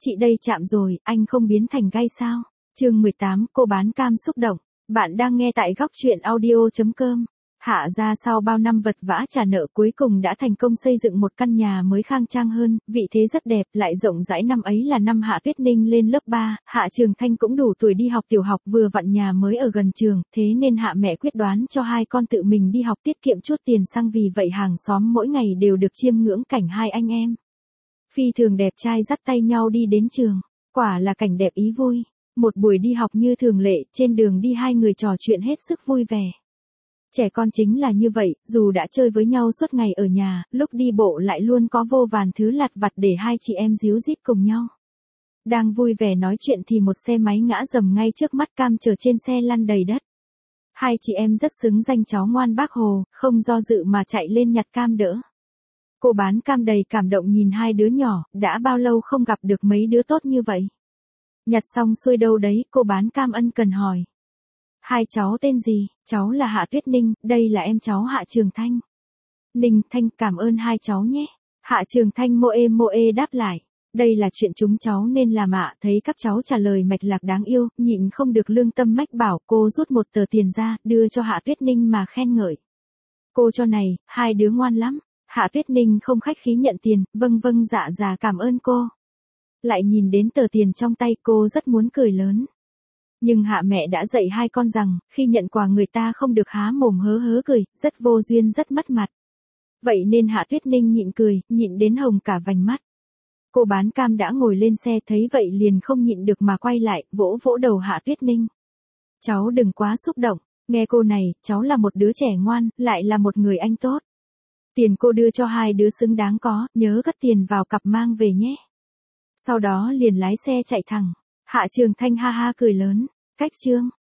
Chị đây chạm rồi, anh không biến thành gai sao? Chương 18, cô bán cam xúc động. Bạn đang nghe tại góc truyện audio.com. Hạ ra sau bao năm vật vã trả nợ cuối cùng đã thành công xây dựng một căn nhà mới khang trang hơn, vị thế rất đẹp, lại rộng rãi. Năm ấy là năm Hạ Tuyết Ninh lên lớp 3, Hạ Trường Thanh cũng đủ tuổi đi học tiểu học, vừa vặn nhà mới ở gần trường, thế nên Hạ mẹ quyết đoán cho hai con tự mình đi học tiết kiệm chút tiền xăng, vì vậy hàng xóm mỗi ngày đều được chiêm ngưỡng cảnh hai anh em phi thường đẹp trai dắt tay nhau đi đến trường. Quả là cảnh đẹp ý vui. Một buổi đi học như thường lệ, trên đường đi hai người trò chuyện hết sức vui vẻ. Trẻ con chính là như vậy, dù đã chơi với nhau suốt ngày ở nhà, lúc đi bộ lại luôn có vô vàn thứ lặt vặt để hai chị em díu dít cùng nhau. Đang vui vẻ nói chuyện thì một xe máy ngã rầm ngay trước mắt, Cam chở trên xe lăn đầy đất. Hai chị em rất xứng danh cháu ngoan bác Hồ, không do dự mà chạy lên nhặt Cam đỡ. Cô bán cam đầy cảm động nhìn hai đứa nhỏ, đã bao lâu không gặp được mấy đứa tốt như vậy. Nhặt xong xuôi đâu đấy, cô bán cam ân cần hỏi. Hai cháu tên gì? Cháu là Hạ Tuyết Ninh, đây là em cháu Hạ Trường Thanh. Ninh Thanh, cảm ơn hai cháu nhé. Hạ Trường Thanh mô ê đáp lại. Đây là chuyện chúng cháu nên làm ạ. Thấy các cháu trả lời mạch lạc đáng yêu, nhịn không được lương tâm mách bảo. Cô rút một tờ tiền ra, đưa cho Hạ Tuyết Ninh mà khen ngợi. Cô cho này, hai đứa ngoan lắm. Hạ Tuyết Ninh không khách khí nhận tiền, vâng dạ cảm ơn cô. Lại nhìn đến tờ tiền trong tay, cô rất muốn cười lớn. Nhưng Hạ mẹ đã dạy hai con rằng, khi nhận quà người ta không được há mồm hớ cười, rất vô duyên rất mất mặt. Vậy nên Hạ Tuyết Ninh nhịn cười, nhịn đến hồng cả vành mắt. Cô bán cam đã ngồi lên xe thấy vậy liền không nhịn được mà quay lại, vỗ vỗ đầu Hạ Tuyết Ninh. Cháu đừng quá xúc động, nghe cô này, cháu là một đứa trẻ ngoan, lại là một người anh tốt. Tiền cô đưa cho hai đứa xứng đáng có, nhớ cất tiền vào cặp mang về nhé. Sau đó liền lái xe chạy thẳng. Hạ Trường Thanh ha ha cười lớn. Cách chương